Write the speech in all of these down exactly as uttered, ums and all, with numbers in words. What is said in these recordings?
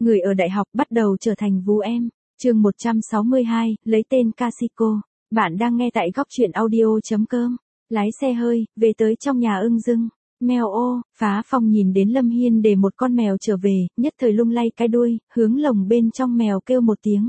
Người ở đại học bắt đầu trở thành vú em. Chương một trăm sáu mươi hai, lấy tên Casico. Bạn đang nghe tại góc truyện audio chấm com. Lái xe hơi, về tới trong nhà ưng dưng. Mèo ô, Phá Phong nhìn đến Lâm Hiên để một con mèo trở về, nhất thời lung lay cái đuôi, hướng lồng bên trong mèo kêu một tiếng.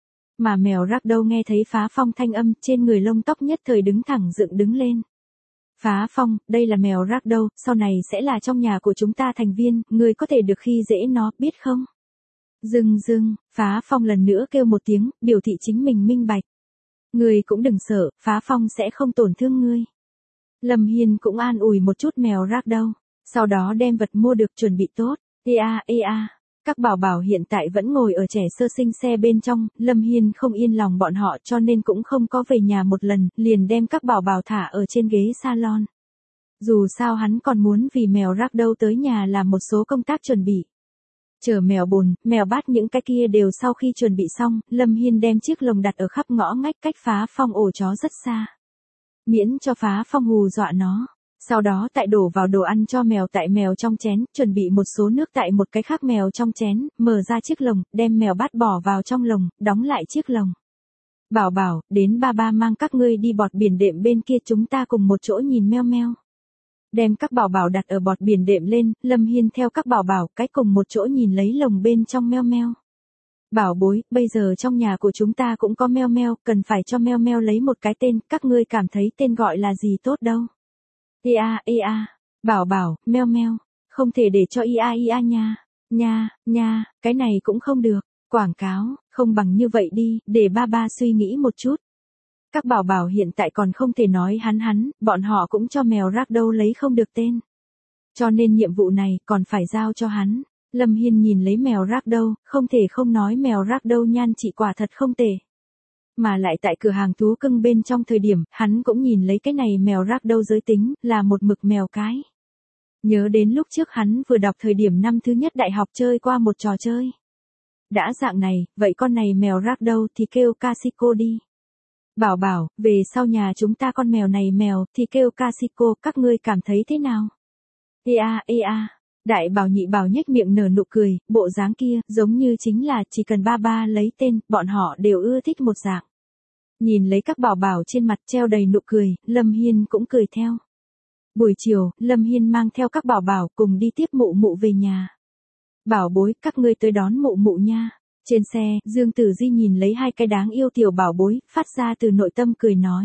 Mà mèo Ragdoll nghe thấy Phá Phong thanh âm, trên người lông tóc nhất thời đứng thẳng dựng đứng lên. Phá Phong, đây là mèo Ragdoll, sau này sẽ là trong nhà của chúng ta thành viên, người có thể được khi dễ nó, biết không? Dừng dừng, Phá Phong lần nữa kêu một tiếng, biểu thị chính mình minh bạch. Ngươi cũng đừng sợ, Phá Phong sẽ không tổn thương ngươi. Lâm Hiên cũng an ủi một chút mèo Ragdoll, sau đó đem vật mua được chuẩn bị tốt. Ê a, ê a. Các bảo bảo hiện tại vẫn ngồi ở trẻ sơ sinh xe bên trong, Lâm Hiên không yên lòng bọn họ cho nên cũng không có về nhà một lần, liền đem các bảo bảo thả ở trên ghế salon. Dù sao hắn còn muốn vì mèo Ragdoll tới nhà làm một số công tác chuẩn bị. Chờ mèo bồn, mèo bát những cái kia đều sau khi chuẩn bị xong, Lâm Hiên đem chiếc lồng đặt ở khắp ngõ ngách cách Phá Phong ổ chó rất xa. Miễn cho Phá Phong hù dọa nó. Sau đó tại đổ vào đồ ăn cho mèo tại mèo trong chén, chuẩn bị một số nước tại một cái khác mèo trong chén, mở ra chiếc lồng, đem mèo bát bỏ vào trong lồng, đóng lại chiếc lồng. Bảo bảo, đến ba ba mang các ngươi đi bọt biển đệm bên kia chúng ta cùng một chỗ nhìn meo meo. Đem các bảo bảo đặt ở bọt biển đệm lên, Lâm Hiên theo các bảo bảo cái cùng một chỗ nhìn lấy lồng bên trong meo meo. Bảo bối, bây giờ trong nhà của chúng ta cũng có meo meo, cần phải cho meo meo lấy một cái tên, các ngươi cảm thấy tên gọi là gì tốt đâu. Ê a, ê a, bảo bảo, meo meo, không thể để cho ia ia nha, nha, nha, cái này cũng không được, quảng cáo, không bằng như vậy đi, để ba ba suy nghĩ một chút. Các bảo bảo hiện tại còn không thể nói hắn hắn, bọn họ cũng cho mèo Ragdoll lấy không được tên. Cho nên nhiệm vụ này còn phải giao cho hắn. Lâm Hiên nhìn lấy mèo Ragdoll, không thể không nói mèo Ragdoll nhan trị quả thật không tệ. Mà lại tại cửa hàng thú cưng bên trong thời điểm, hắn cũng nhìn lấy cái này mèo Ragdoll giới tính, là một mực mèo cái. Nhớ đến lúc trước hắn vừa đọc thời điểm năm thứ nhất đại học chơi qua một trò chơi. Đã dạng này, vậy con này mèo Ragdoll thì kêu Casico đi. Bảo bảo, về sau nhà chúng ta con mèo này mèo thì kêu Casico, các ngươi cảm thấy thế nào? Ê a, ê a. Đại bảo nhị bảo nhếch miệng nở nụ cười, bộ dáng kia, giống như chính là chỉ cần ba ba lấy tên, bọn họ đều ưa thích một dạng. Nhìn lấy các bảo bảo trên mặt treo đầy nụ cười, Lâm Hiên cũng cười theo. Buổi chiều, Lâm Hiên mang theo các bảo bảo cùng đi tiếp mụ mụ về nhà. Bảo bối, các ngươi tới đón mụ mụ nha. Trên xe, Dương Tử Di nhìn lấy hai cái đáng yêu tiểu bảo bối, phát ra từ nội tâm cười nói.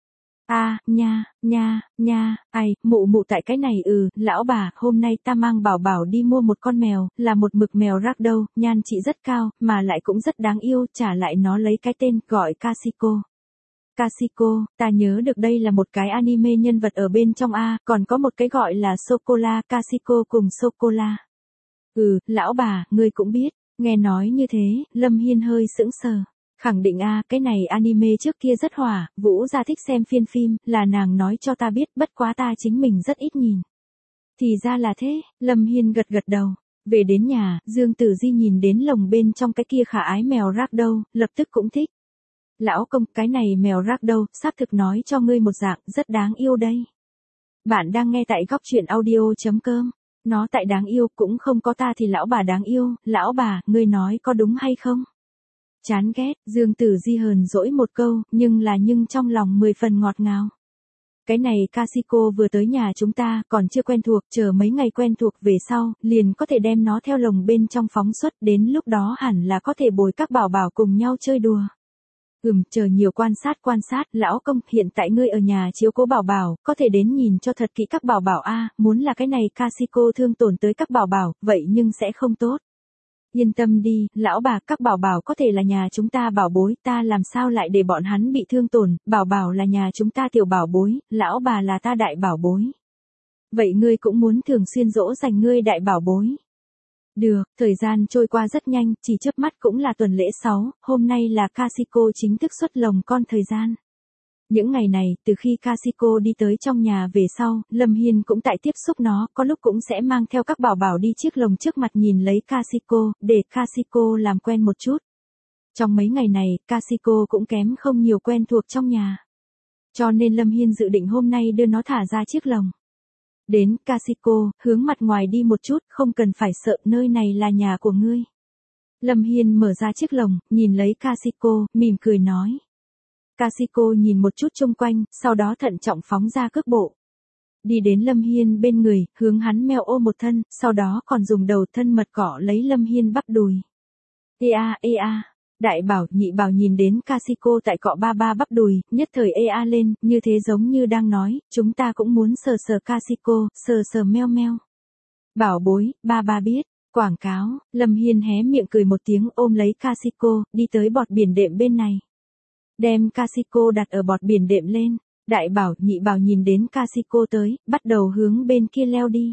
A, à, nha, nha, nha, ai, mụ mụ tại cái này ừ, lão bà, hôm nay ta mang bảo bảo đi mua một con mèo, là một mực mèo Ragdoll, nhan trị rất cao, mà lại cũng rất đáng yêu, trả lại nó lấy cái tên, gọi Casico. Casico, ta nhớ được đây là một cái anime nhân vật ở bên trong A, còn có một cái gọi là Sô-cô-la, Casico cùng Sô-cô-la. Ừ, lão bà, ngươi cũng biết. Nghe nói như thế, Lâm Hiên hơi sững sờ. Khẳng định a, cái này anime trước kia rất hỏa, Vũ gia thích xem phiên phim, là nàng nói cho ta biết, bất quá ta chính mình rất ít nhìn. Thì ra là thế, Lâm Hiên gật gật đầu. Về đến nhà, Dương Tử Di nhìn đến lồng bên trong cái kia khả ái mèo Ragdoll, lập tức cũng thích. Lão công, cái này mèo Ragdoll, xác thực nói cho ngươi một dạng, rất đáng yêu đây. Bạn đang nghe tại góc truyện audio chấm com. Nó tại đáng yêu cũng không có ta thì lão bà đáng yêu, lão bà, ngươi nói có đúng hay không? Chán ghét, Dương Tử Di hờn dỗi một câu, nhưng là nhưng trong lòng mười phần ngọt ngào. Cái này Casico vừa tới nhà chúng ta, còn chưa quen thuộc, chờ mấy ngày quen thuộc về sau, liền có thể đem nó theo lồng bên trong phóng xuất, đến lúc đó hẳn là có thể bồi các bảo bảo cùng nhau chơi đùa. Ừm, chờ nhiều quan sát quan sát, lão công, hiện tại ngươi ở nhà chiếu cố bảo bảo, có thể đến nhìn cho thật kỹ các bảo bảo a, muốn là cái này Casico thương tổn tới các bảo bảo, vậy nhưng sẽ không tốt. Yên tâm đi, lão bà, các bảo bảo có thể là nhà chúng ta bảo bối, ta làm sao lại để bọn hắn bị thương tổn, bảo bảo là nhà chúng ta tiểu bảo bối, lão bà là ta đại bảo bối. Vậy ngươi cũng muốn thường xuyên dỗ dành ngươi đại bảo bối. Được, thời gian trôi qua rất nhanh, chỉ chớp mắt cũng là tuần lễ sáu, hôm nay là Casico chính thức xuất lồng con thời gian. Những ngày này, từ khi Casico đi tới trong nhà về sau, Lâm Hiên cũng tại tiếp xúc nó, có lúc cũng sẽ mang theo các bảo bảo đi chiếc lồng trước mặt nhìn lấy Casico, để Casico làm quen một chút. Trong mấy ngày này, Casico cũng kém không nhiều quen thuộc trong nhà. Cho nên Lâm Hiên dự định hôm nay đưa nó thả ra chiếc lồng. Đến, Casico, hướng mặt ngoài đi một chút, không cần phải sợ, nơi này là nhà của ngươi. Lâm Hiên mở ra chiếc lồng, nhìn lấy Kashiko, mỉm cười nói. Kashiko nhìn một chút xung quanh, sau đó thận trọng phóng ra cước bộ. Đi đến Lâm Hiên bên người, hướng hắn meo ô một thân, sau đó còn dùng đầu thân mật cỏ lấy Lâm Hiên bắp đùi. Ê a, ê a. Đại bảo, nhị bảo nhìn đến Kashiko tại cọ ba ba bắp đùi, nhất thời ê a lên, như thế giống như đang nói, chúng ta cũng muốn sờ sờ Kashiko, sờ sờ meo meo. Bảo bối, ba ba biết. Quảng cáo, Lâm Hiên hé miệng cười một tiếng ôm lấy Kashiko, đi tới bọt biển đệm bên này. Đem Kashiko đặt ở bọt biển đệm lên. Đại bảo, nhị bảo nhìn đến Kashiko tới, bắt đầu hướng bên kia leo đi.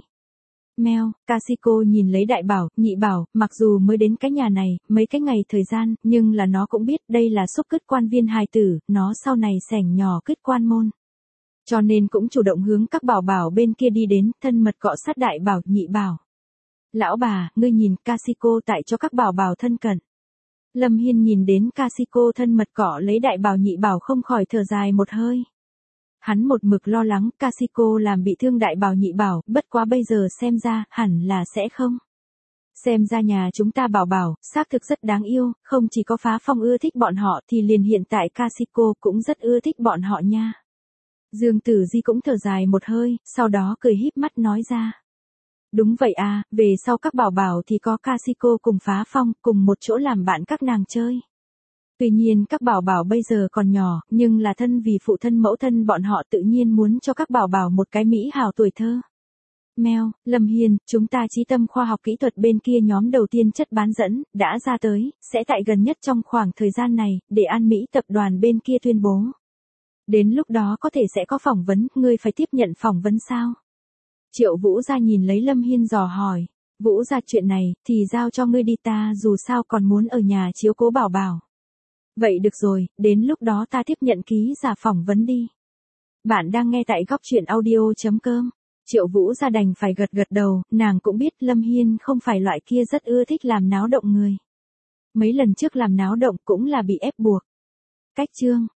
Meo, Kashiko nhìn lấy đại bảo, nhị bảo, mặc dù mới đến cái nhà này, mấy cái ngày thời gian, nhưng là nó cũng biết đây là xúc cứt quan viên hài tử, nó sau này sảnh nhỏ cứt quan môn. Cho nên cũng chủ động hướng các bảo bảo bên kia đi đến, thân mật cọ sát đại bảo, nhị bảo. Lão bà, ngươi nhìn, Kashiko tại cho các bảo bảo thân cận. Lâm Hiên nhìn đến Kashiko thân mật cọ lấy đại bảo nhị bảo không khỏi thở dài một hơi. Hắn một mực lo lắng Kashiko làm bị thương đại bảo nhị bảo, bất quá bây giờ xem ra, hẳn là sẽ không. Xem ra nhà chúng ta bảo bảo, xác thực rất đáng yêu, không chỉ có Phá Phong ưa thích bọn họ thì liền hiện tại Kashiko cũng rất ưa thích bọn họ nha. Dương Tử Di cũng thở dài một hơi, sau đó cười híp mắt nói ra. Đúng vậy à, về sau các bảo bảo thì có Kashiko cùng Phá Phong, cùng một chỗ làm bạn các nàng chơi. Tuy nhiên các bảo bảo bây giờ còn nhỏ, nhưng là thân vì phụ thân mẫu thân bọn họ tự nhiên muốn cho các bảo bảo một cái mỹ hào tuổi thơ. Meo, Lâm Hiên, chúng ta Chí Tâm khoa học kỹ thuật bên kia nhóm đầu tiên chất bán dẫn, đã ra tới, sẽ tại gần nhất trong khoảng thời gian này, để An Mỹ tập đoàn bên kia tuyên bố. Đến lúc đó có thể sẽ có phỏng vấn, ngươi phải tiếp nhận phỏng vấn sao? Triệu Vũ Gia nhìn lấy Lâm Hiên dò hỏi, Vũ Gia chuyện này, thì giao cho ngươi đi ta dù sao còn muốn ở nhà chiếu cố bảo bảo. Vậy được rồi, đến lúc đó ta tiếp nhận ký giả phỏng vấn đi. Bạn đang nghe tại góc truyện audio.com. Triệu Vũ Gia đành phải gật gật đầu, nàng cũng biết Lâm Hiên không phải loại kia rất ưa thích làm náo động người. Mấy lần trước làm náo động cũng là bị ép buộc. Cách chương